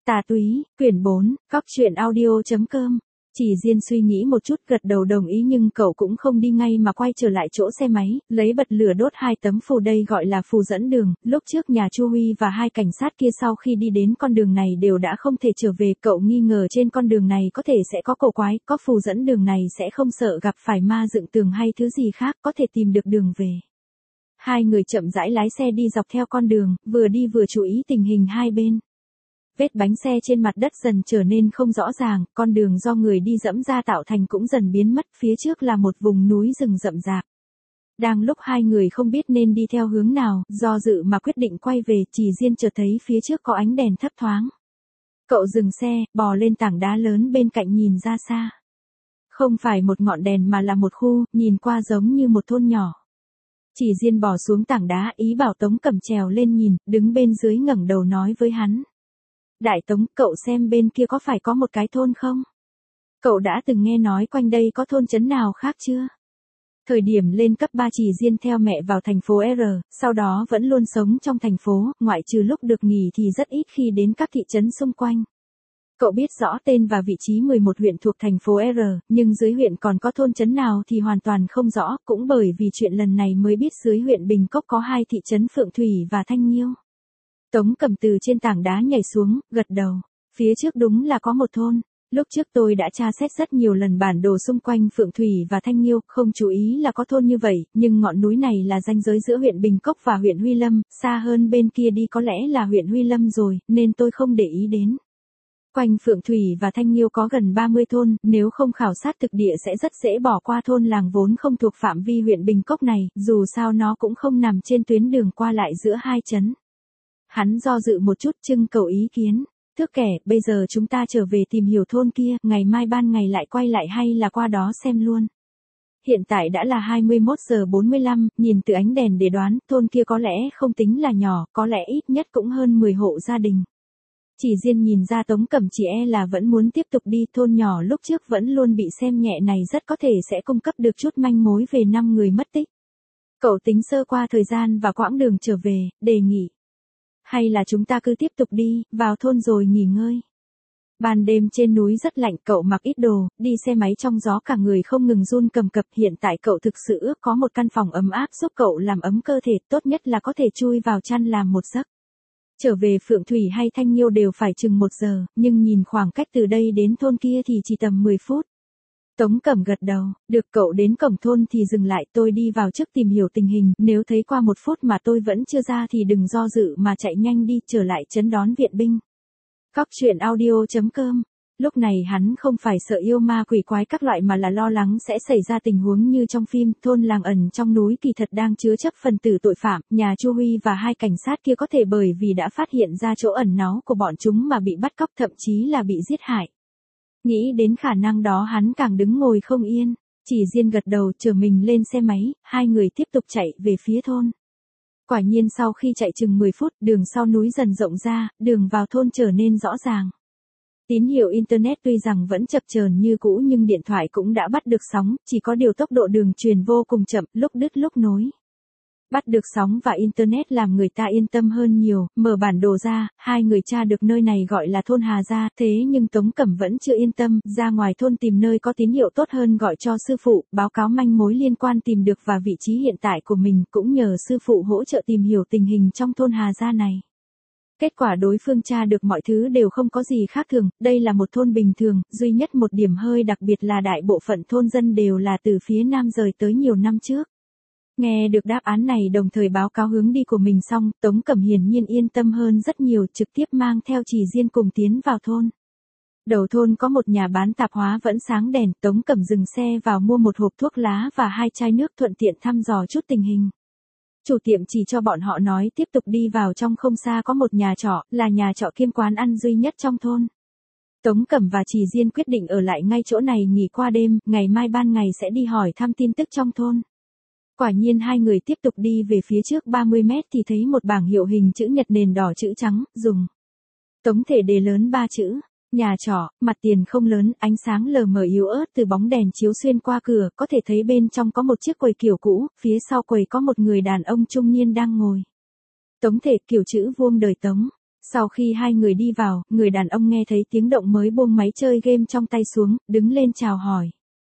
Tà túy, quyển 4, Cóc truyện audio.com. Chỉ Diên suy nghĩ một chút gật đầu đồng ý nhưng cậu cũng không đi ngay mà quay trở lại chỗ xe máy, lấy bật lửa đốt 2 tấm phù đây gọi là phù dẫn đường. Lúc trước nhà Chu Huy và 2 cảnh sát kia sau khi đi đến con đường này đều đã không thể trở về, cậu nghi ngờ trên con đường này có thể sẽ có cổ quái, có phù dẫn đường này sẽ không sợ gặp phải ma dựng tường hay thứ gì khác, có thể tìm được đường về. Hai người chậm rãi lái xe đi dọc theo con đường, vừa đi vừa chú ý tình hình hai bên. Vết bánh xe trên mặt đất dần trở nên không rõ ràng, con đường do người đi dẫm ra tạo thành cũng dần biến mất, phía trước là một vùng núi rừng rậm rạp. Đang lúc hai người không biết nên đi theo hướng nào, do dự mà quyết định quay về, Chỉ Diên chợt thấy phía trước có ánh đèn thấp thoáng. Cậu dừng xe, bò lên tảng đá lớn bên cạnh nhìn ra xa. Không phải một ngọn đèn mà là một khu, nhìn qua giống như một thôn nhỏ. Chỉ Diên bò xuống tảng đá, ý bảo Tống Cẩm trèo lên nhìn, đứng bên dưới ngẩng đầu nói với hắn. Đại Tống, cậu xem bên kia có phải có một cái thôn không? Cậu đã từng nghe nói quanh đây có thôn trấn nào khác chưa? Thời điểm lên cấp 3 Chỉ Diên theo mẹ vào thành phố R, sau đó vẫn luôn sống trong thành phố, ngoại trừ lúc được nghỉ thì rất ít khi đến các thị trấn xung quanh. Cậu biết rõ tên và vị trí 11 huyện thuộc thành phố R, nhưng dưới huyện còn có thôn trấn nào thì hoàn toàn không rõ, cũng bởi vì chuyện lần này mới biết dưới huyện Bình Cốc có 2 thị trấn Phượng Thủy và Thanh Nhiêu. Tống Cẩm từ trên tảng đá nhảy xuống, gật đầu. Phía trước đúng là có một thôn. Lúc trước tôi đã tra xét rất nhiều lần bản đồ xung quanh Phượng Thủy và Thanh Nhiêu, không chú ý là có thôn như vậy, nhưng ngọn núi này là ranh giới giữa huyện Bình Cốc và huyện Huy Lâm, xa hơn bên kia đi có lẽ là huyện Huy Lâm rồi, nên tôi không để ý đến. Quanh Phượng Thủy và Thanh Nhiêu có gần 30 thôn, nếu không khảo sát thực địa sẽ rất dễ bỏ qua thôn làng vốn không thuộc phạm vi huyện Bình Cốc này, dù sao nó cũng không nằm trên tuyến đường qua lại giữa hai trấn. Hắn do dự một chút trưng cầu ý kiến. Thưa kẻ, bây giờ chúng ta trở về tìm hiểu thôn kia, ngày mai ban ngày lại quay lại hay là qua đó xem luôn. Hiện tại đã là 21 giờ 45, nhìn từ ánh đèn để đoán, thôn kia có lẽ không tính là nhỏ, có lẽ ít nhất cũng hơn 10 hộ gia đình. Chỉ Diên nhìn ra Tống Cẩm chỉ e là vẫn muốn tiếp tục đi, thôn nhỏ lúc trước vẫn luôn bị xem nhẹ này rất có thể sẽ cung cấp được chút manh mối về 5 người mất tích. Cậu tính sơ qua thời gian và quãng đường trở về, đề nghị. Hay là chúng ta cứ tiếp tục đi, vào thôn rồi nghỉ ngơi. Ban đêm trên núi rất lạnh, cậu mặc ít đồ, đi xe máy trong gió cả người không ngừng run cầm cập. Hiện tại cậu thực sự ước có một căn phòng ấm áp giúp cậu làm ấm cơ thể, tốt nhất là có thể chui vào chăn làm một giấc. Trở về Phượng Thủy hay Thanh Nhiêu đều phải chừng 1 giờ, nhưng nhìn khoảng cách từ đây đến thôn kia thì chỉ tầm 10 phút. Tống Cẩm gật đầu, được, cậu đến cổng thôn thì dừng lại, tôi đi vào trước tìm hiểu tình hình, nếu thấy qua 1 phút mà tôi vẫn chưa ra thì đừng do dự mà chạy nhanh đi, trở lại trấn đón viện binh. Cóc truyện audio.com. Lúc này hắn không phải sợ yêu ma quỷ quái các loại mà là lo lắng sẽ xảy ra tình huống như trong phim, thôn làng ẩn trong núi kỳ thật đang chứa chấp phần tử tội phạm, nhà Chu Huy và 2 cảnh sát kia có thể bởi vì đã phát hiện ra chỗ ẩn náu của bọn chúng mà bị bắt cóc, thậm chí là bị giết hại. Nghĩ đến khả năng đó hắn càng đứng ngồi không yên. Chỉ Diên gật đầu chở mình lên xe máy, hai người tiếp tục chạy về phía thôn. Quả nhiên sau khi chạy chừng 10 phút, đường sau núi dần rộng ra, đường vào thôn trở nên rõ ràng. Tín hiệu Internet tuy rằng vẫn chập chờn như cũ nhưng điện thoại cũng đã bắt được sóng, chỉ có điều tốc độ đường truyền vô cùng chậm, lúc đứt lúc nối. Bắt được sóng và Internet làm người ta yên tâm hơn nhiều, mở bản đồ ra, hai người tra được nơi này gọi là thôn Hà Gia, thế nhưng Tống Cẩm vẫn chưa yên tâm, ra ngoài thôn tìm nơi có tín hiệu tốt hơn gọi cho sư phụ, báo cáo manh mối liên quan tìm được và vị trí hiện tại của mình, cũng nhờ sư phụ hỗ trợ tìm hiểu tình hình trong thôn Hà Gia này. Kết quả đối phương tra được mọi thứ đều không có gì khác thường, đây là một thôn bình thường, duy nhất một điểm hơi đặc biệt là đại bộ phận thôn dân đều là từ phía nam rời tới nhiều năm trước. Nghe được đáp án này đồng thời báo cáo hướng đi của mình xong, Tống Cẩm hiển nhiên yên tâm hơn rất nhiều, trực tiếp mang theo Chỉ Diên cùng tiến vào thôn. Đầu thôn có một nhà bán tạp hóa vẫn sáng đèn, Tống Cẩm dừng xe vào mua một hộp thuốc lá và 2 chai nước, thuận tiện thăm dò chút tình hình. Chủ tiệm chỉ cho bọn họ nói tiếp tục đi vào trong, không xa có một nhà trọ, là nhà trọ kiêm quán ăn duy nhất trong thôn. Tống Cẩm và Chỉ Diên quyết định ở lại ngay chỗ này nghỉ qua đêm, ngày mai ban ngày sẽ đi hỏi thăm tin tức trong thôn. Quả nhiên hai người tiếp tục đi về phía trước 30 mét thì thấy một bảng hiệu hình chữ nhật nền đỏ chữ trắng, dùng Tống thể đề lớn 3 chữ. Nhà trọ, mặt tiền không lớn, ánh sáng lờ mờ yếu ớt từ bóng đèn chiếu xuyên qua cửa, có thể thấy bên trong có một chiếc quầy kiểu cũ, phía sau quầy có một người đàn ông trung niên đang ngồi. Tống thể, kiểu chữ vuông đời Tống. Sau khi hai người đi vào, người đàn ông nghe thấy tiếng động mới buông máy chơi game trong tay xuống, đứng lên chào hỏi.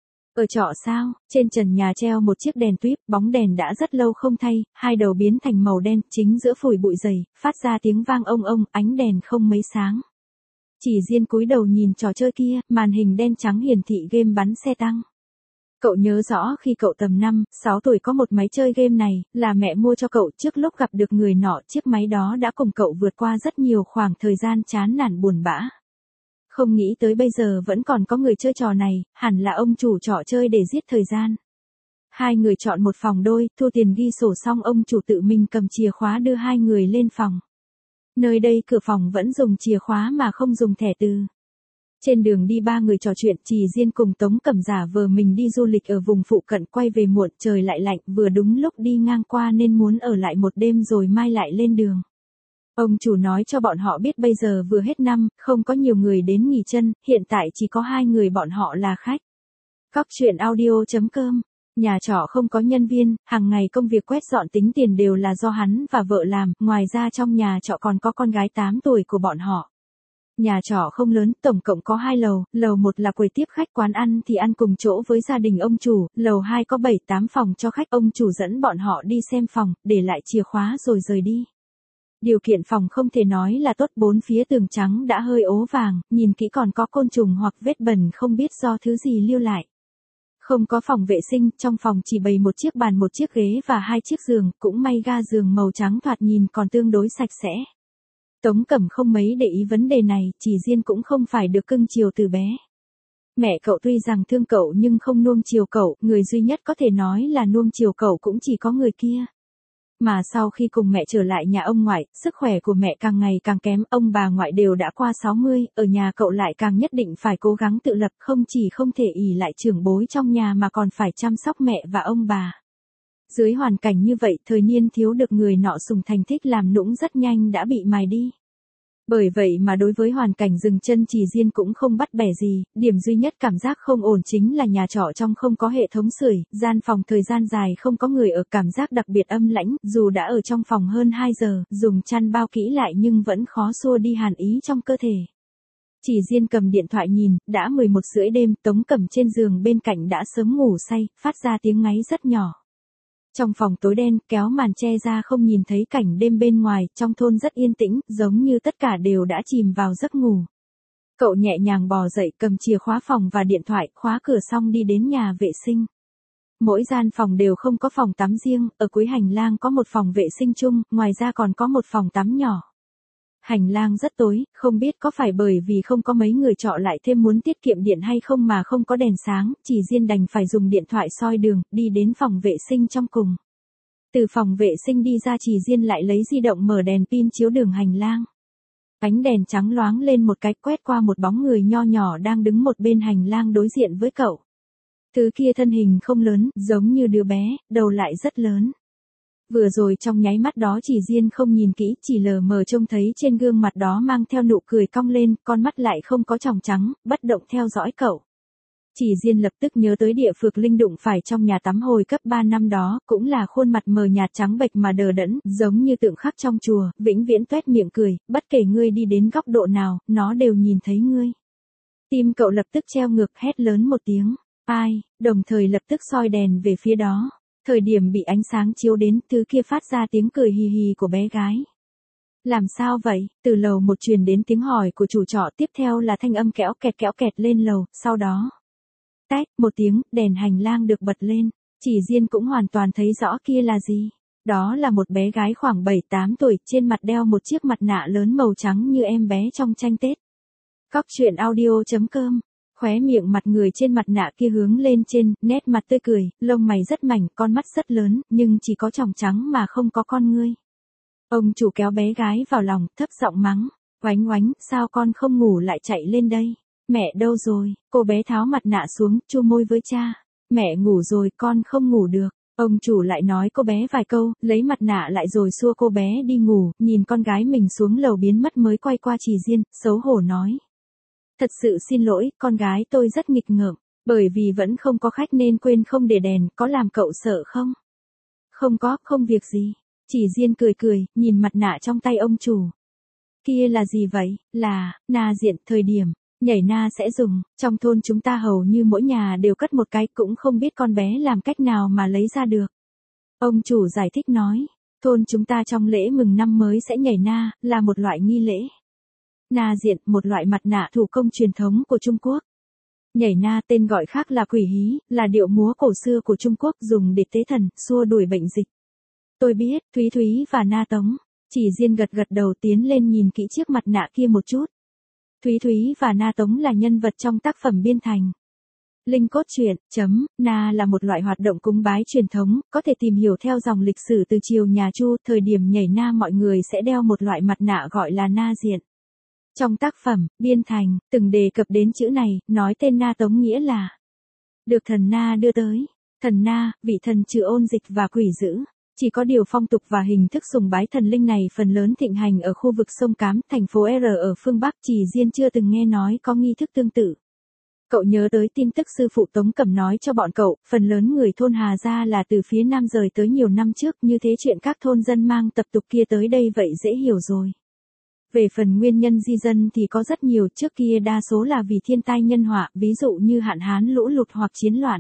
Ở trọ sao? Trên trần nhà treo một chiếc đèn tuýp, bóng đèn đã rất lâu không thay, hai đầu biến thành màu đen, chính giữa phủi bụi dày, phát ra tiếng vang ông, ánh đèn không mấy sáng. Chỉ Diên cúi đầu nhìn trò chơi kia, màn hình đen trắng hiển thị game bắn xe tăng. Cậu nhớ rõ khi cậu tầm 5, 6 tuổi có một máy chơi game này, là mẹ mua cho cậu trước lúc gặp được người nọ, chiếc máy đó đã cùng cậu vượt qua rất nhiều khoảng thời gian chán nản buồn bã. Không nghĩ tới bây giờ vẫn còn có người chơi trò này, hẳn là ông chủ trọ chơi để giết thời gian. Hai người chọn một phòng đôi, thu tiền ghi sổ xong ông chủ tự mình cầm chìa khóa đưa hai người lên phòng. Nơi đây cửa phòng vẫn dùng chìa khóa mà không dùng thẻ từ. Trên đường đi ba người trò chuyện, Trì Diên cùng Tống Cẩm giả vờ mình đi du lịch ở vùng phụ cận, quay về muộn, trời lại lạnh, vừa đúng lúc đi ngang qua nên muốn ở lại một đêm rồi mai lại lên đường. Ông chủ nói cho bọn họ biết bây giờ vừa hết năm, không có nhiều người đến nghỉ chân, hiện tại chỉ có hai người bọn họ là khách. Cóc truyện audio.com. Nhà trọ không có nhân viên, hàng ngày công việc quét dọn tính tiền đều là do hắn và vợ làm, ngoài ra trong nhà trọ còn có con gái 8 tuổi của bọn họ. Nhà trọ không lớn, tổng cộng có 2 lầu, lầu 1 là quầy tiếp khách, quán ăn thì ăn cùng chỗ với gia đình ông chủ, lầu 2 có 7-8 phòng cho khách, ông chủ dẫn bọn họ đi xem phòng, để lại chìa khóa rồi rời đi. Điều kiện phòng không thể nói là tốt, bốn phía tường trắng đã hơi ố vàng, nhìn kỹ còn có côn trùng hoặc vết bẩn không biết do thứ gì lưu lại. Không có phòng vệ sinh, trong phòng chỉ bày một chiếc bàn, một chiếc ghế và 2 chiếc giường, cũng may ga giường màu trắng thoạt nhìn còn tương đối sạch sẽ. Tống Cẩm không mấy để ý vấn đề này, Chỉ Diên cũng không phải được cưng chiều từ bé. Mẹ cậu tuy rằng thương cậu nhưng không nuông chiều cậu, người duy nhất có thể nói là nuông chiều cậu cũng chỉ có người kia. Mà sau khi cùng mẹ trở lại nhà ông ngoại, sức khỏe của mẹ càng ngày càng kém, ông bà ngoại đều đã qua 60, ở nhà cậu lại càng nhất định phải cố gắng tự lập, không chỉ không thể ỷ lại trưởng bối trong nhà mà còn phải chăm sóc mẹ và ông bà. Dưới hoàn cảnh như vậy, thời niên thiếu được người nọ sùng thành thích làm nũng rất nhanh đã bị mài đi. Bởi vậy mà đối với hoàn cảnh dừng chân Trì Diên cũng không bắt bẻ gì, điểm duy nhất cảm giác không ổn chính là nhà trọ trong không có hệ thống sưởi, gian phòng thời gian dài không có người ở, cảm giác đặc biệt âm lãnh, dù đã ở trong phòng hơn 2 giờ, dùng chăn bao kỹ lại nhưng vẫn khó xua đi hàn ý trong cơ thể. Trì Diên cầm điện thoại nhìn, đã 11:30 đêm, Tống Cẩm trên giường bên cạnh đã sớm ngủ say, phát ra tiếng ngáy rất nhỏ. Trong phòng tối đen, kéo màn che ra không nhìn thấy cảnh đêm bên ngoài, trong thôn rất yên tĩnh, giống như tất cả đều đã chìm vào giấc ngủ. Cậu nhẹ nhàng bò dậy, cầm chìa khóa phòng và điện thoại, khóa cửa xong đi đến nhà vệ sinh. Mỗi gian phòng đều không có phòng tắm riêng, ở cuối hành lang có một phòng vệ sinh chung, ngoài ra còn có một phòng tắm nhỏ. Hành lang rất tối, không biết có phải bởi vì không có mấy người trọ lại thêm muốn tiết kiệm điện hay không mà không có đèn sáng, Chỉ Diên đành phải dùng điện thoại soi đường, đi đến phòng vệ sinh trong cùng. Từ phòng vệ sinh đi ra, Chỉ Diên lại lấy di động mở đèn pin chiếu đường hành lang. Ánh đèn trắng loáng lên một cái, quét qua một bóng người nho nhỏ đang đứng một bên hành lang đối diện với cậu. Thứ kia thân hình không lớn, giống như đứa bé, đầu lại rất lớn. Vừa rồi trong nháy mắt đó Chỉ Diên không nhìn kỹ, chỉ lờ mờ trông thấy trên gương mặt đó mang theo nụ cười cong lên, con mắt lại không có tròng trắng, bất động theo dõi cậu. Chỉ Diên lập tức nhớ tới Địa Phược Linh đụng phải trong nhà tắm hồi cấp 3 năm đó, cũng là khuôn mặt mờ nhạt trắng bệch mà đờ đẫn, giống như tượng khắc trong chùa, vĩnh viễn tuét miệng cười, bất kể ngươi đi đến góc độ nào, nó đều nhìn thấy ngươi. Tim cậu lập tức treo ngược, hét lớn một tiếng, ai, đồng thời lập tức soi đèn về phía đó. Thời điểm bị ánh sáng chiếu đến, thứ kia phát ra tiếng cười hì hì của bé gái. Làm sao vậy? Từ lầu 1 truyền đến tiếng hỏi của chủ trọ, tiếp theo là thanh âm kéo kẹt lên lầu, sau đó. Tách, một tiếng, đèn hành lang được bật lên. Chỉ Diên cũng hoàn toàn thấy rõ kia là gì. Đó là một bé gái khoảng 7-8 tuổi, trên mặt đeo một chiếc mặt nạ lớn màu trắng như em bé trong tranh Tết. Cóc truyện audio.com. Khóe miệng mặt người trên mặt nạ kia hướng lên trên, nét mặt tươi cười, lông mày rất mảnh, con mắt rất lớn, nhưng chỉ có tròng trắng mà không có con ngươi. Ông chủ kéo bé gái vào lòng, thấp giọng mắng, oánh oánh, sao con không ngủ lại chạy lên đây? Mẹ đâu rồi? Cô bé tháo mặt nạ xuống, chu môi với cha. Mẹ ngủ rồi, con không ngủ được. Ông chủ lại nói cô bé vài câu, lấy mặt nạ lại rồi xua cô bé đi ngủ, nhìn con gái mình xuống lầu biến mất mới quay qua Trì Diên, xấu hổ nói. Thật sự xin lỗi, con gái tôi rất nghịch ngợm, bởi vì vẫn không có khách nên quên không để đèn, có làm cậu sợ không? Không có, không việc gì. Chỉ Diên cười cười, nhìn mặt nạ trong tay ông chủ. Kia là gì vậy? Là, na diện, thời điểm. Nhảy na sẽ dùng, trong thôn chúng ta hầu như mỗi nhà đều cất một cái, cũng không biết con bé làm cách nào mà lấy ra được. Ông chủ giải thích nói, thôn chúng ta trong lễ mừng năm mới sẽ nhảy na, là một loại nghi lễ. Na diện, một loại mặt nạ thủ công truyền thống của Trung Quốc. Nhảy na tên gọi khác là quỷ hí, là điệu múa cổ xưa của Trung Quốc dùng để tế thần, xua đuổi bệnh dịch. Tôi biết, Thúy Thúy và Na Tống. Chỉ Diên gật gật đầu tiến lên nhìn kỹ chiếc mặt nạ kia một chút. Thúy Thúy và Na Tống là nhân vật trong tác phẩm biên thành. Linh cốt truyện, Na là một loại hoạt động cúng bái truyền thống, có thể tìm hiểu theo dòng lịch sử từ triều nhà Chu, thời điểm nhảy na mọi người sẽ đeo một loại mặt nạ gọi là na diện. Trong tác phẩm, biên thành, từng đề cập đến chữ này, nói tên Na Tống nghĩa là được thần Na đưa tới. Thần Na, vị thần trừ ôn dịch và quỷ dữ. Chỉ có điều phong tục và hình thức sùng bái thần linh này phần lớn thịnh hành ở khu vực sông Cám, thành phố R ở phương Bắc. Chỉ Diên chưa từng nghe nói có nghi thức tương tự. Cậu nhớ tới tin tức sư phụ Tống Cẩm nói cho bọn cậu, phần lớn người thôn Hà Gia là từ phía Nam rời tới nhiều năm trước, như thế chuyện các thôn dân mang tập tục kia tới đây vậy dễ hiểu rồi. Về phần nguyên nhân di dân thì có rất nhiều, trước kia đa số là vì thiên tai nhân họa, ví dụ như hạn hán lũ lụt hoặc chiến loạn.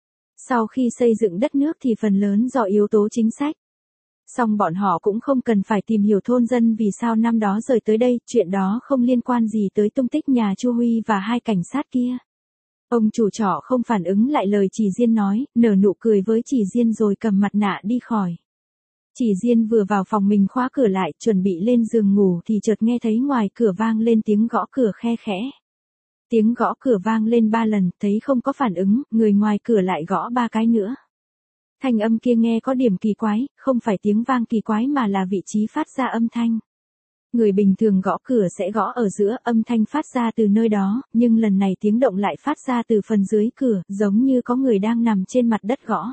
Sau khi xây dựng đất nước thì phần lớn do yếu tố chính sách. Song bọn họ cũng không cần phải tìm hiểu thôn dân vì sao năm đó rời tới đây, chuyện đó không liên quan gì tới tung tích nhà Chu Huy và hai cảnh sát kia. Ông chủ trọ không phản ứng lại lời Chỉ Diên nói, nở nụ cười với Chỉ Diên rồi cầm mặt nạ đi khỏi. Chỉ Diên vừa vào phòng mình khóa cửa lại, chuẩn bị lên giường ngủ thì chợt nghe thấy ngoài cửa vang lên tiếng gõ cửa khe khẽ. Tiếng gõ cửa vang lên 3 lần, thấy không có phản ứng, người ngoài cửa lại gõ 3 cái nữa. Thanh âm kia nghe có điểm kỳ quái, không phải tiếng vang kỳ quái mà là vị trí phát ra âm thanh. Người bình thường gõ cửa sẽ gõ ở giữa, âm thanh phát ra từ nơi đó, nhưng lần này tiếng động lại phát ra từ phần dưới cửa, giống như có người đang nằm trên mặt đất gõ.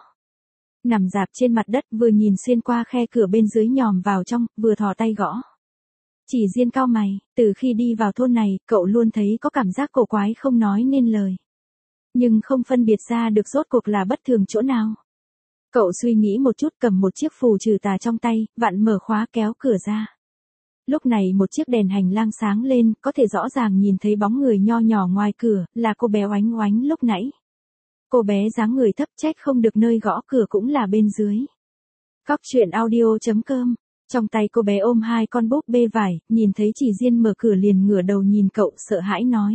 Nằm rạp trên mặt đất, vừa nhìn xuyên qua khe cửa bên dưới nhòm vào trong, vừa thò tay gõ. Chỉ Diên cau mày, từ khi đi vào thôn này, cậu luôn thấy có cảm giác cổ quái không nói nên lời. Nhưng không phân biệt ra được rốt cuộc là bất thường chỗ nào. Cậu suy nghĩ một chút, cầm một chiếc phù trừ tà trong tay, vặn mở khóa kéo cửa ra. Lúc này một chiếc đèn hành lang sáng lên, có thể rõ ràng nhìn thấy bóng người nho nhỏ ngoài cửa, là cô bé Oánh Oánh lúc nãy. Cô bé dáng người thấp, trách không được nơi gõ cửa cũng là bên dưới. Cóc truyện audio.com. Trong tay cô bé ôm 2 con búp bê vải, nhìn thấy Chỉ Diên mở cửa liền ngửa đầu nhìn cậu, sợ hãi nói.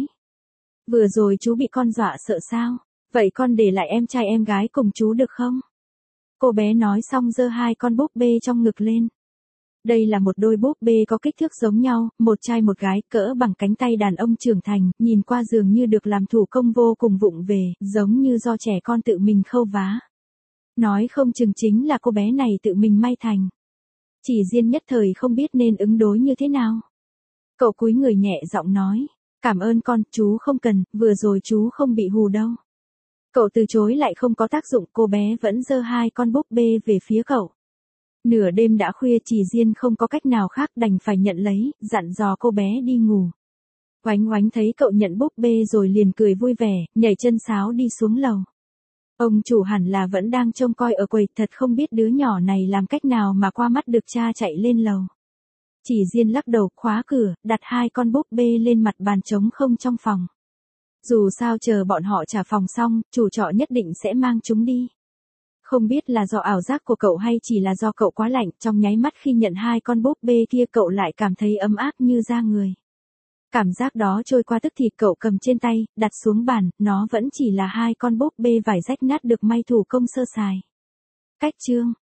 Vừa rồi chú bị con dọa sợ sao? Vậy con để lại em trai em gái cùng chú được không? Cô bé nói xong giơ 2 con búp bê trong ngực lên. Đây là một đôi búp bê có kích thước giống nhau, một trai một gái, cỡ bằng cánh tay đàn ông trưởng thành, nhìn qua dường như được làm thủ công vô cùng vụng về, giống như do trẻ con tự mình khâu vá. Nói không chừng chính là cô bé này tự mình may thành. Chỉ Diên nhất thời không biết nên ứng đối như thế nào. Cậu cúi người nhẹ giọng nói, cảm ơn con, chú không cần, vừa rồi chú không bị hù đâu. Cậu từ chối lại không có tác dụng, cô bé vẫn giơ 2 con búp bê về phía cậu. Nửa đêm đã khuya, Chỉ Diên không có cách nào khác đành phải nhận lấy, dặn dò cô bé đi ngủ. Oánh Oánh thấy cậu nhận búp bê rồi liền cười vui vẻ, nhảy chân sáo đi xuống lầu. Ông chủ hẳn là vẫn đang trông coi ở quầy, thật không biết đứa nhỏ này làm cách nào mà qua mắt được cha chạy lên lầu. Chỉ Diên lắc đầu, khóa cửa, đặt 2 con búp bê lên mặt bàn trống không trong phòng. Dù sao chờ bọn họ trả phòng xong, chủ trọ nhất định sẽ mang chúng đi. Không biết là do ảo giác của cậu hay chỉ là do cậu quá lạnh, trong nháy mắt khi nhận 2 con búp bê kia cậu lại cảm thấy ấm áp như da người. Cảm giác đó trôi qua tức thì cậu cầm trên tay, đặt xuống bàn, nó vẫn chỉ là 2 con búp bê vải rách nát được may thủ công sơ sài. Cách chương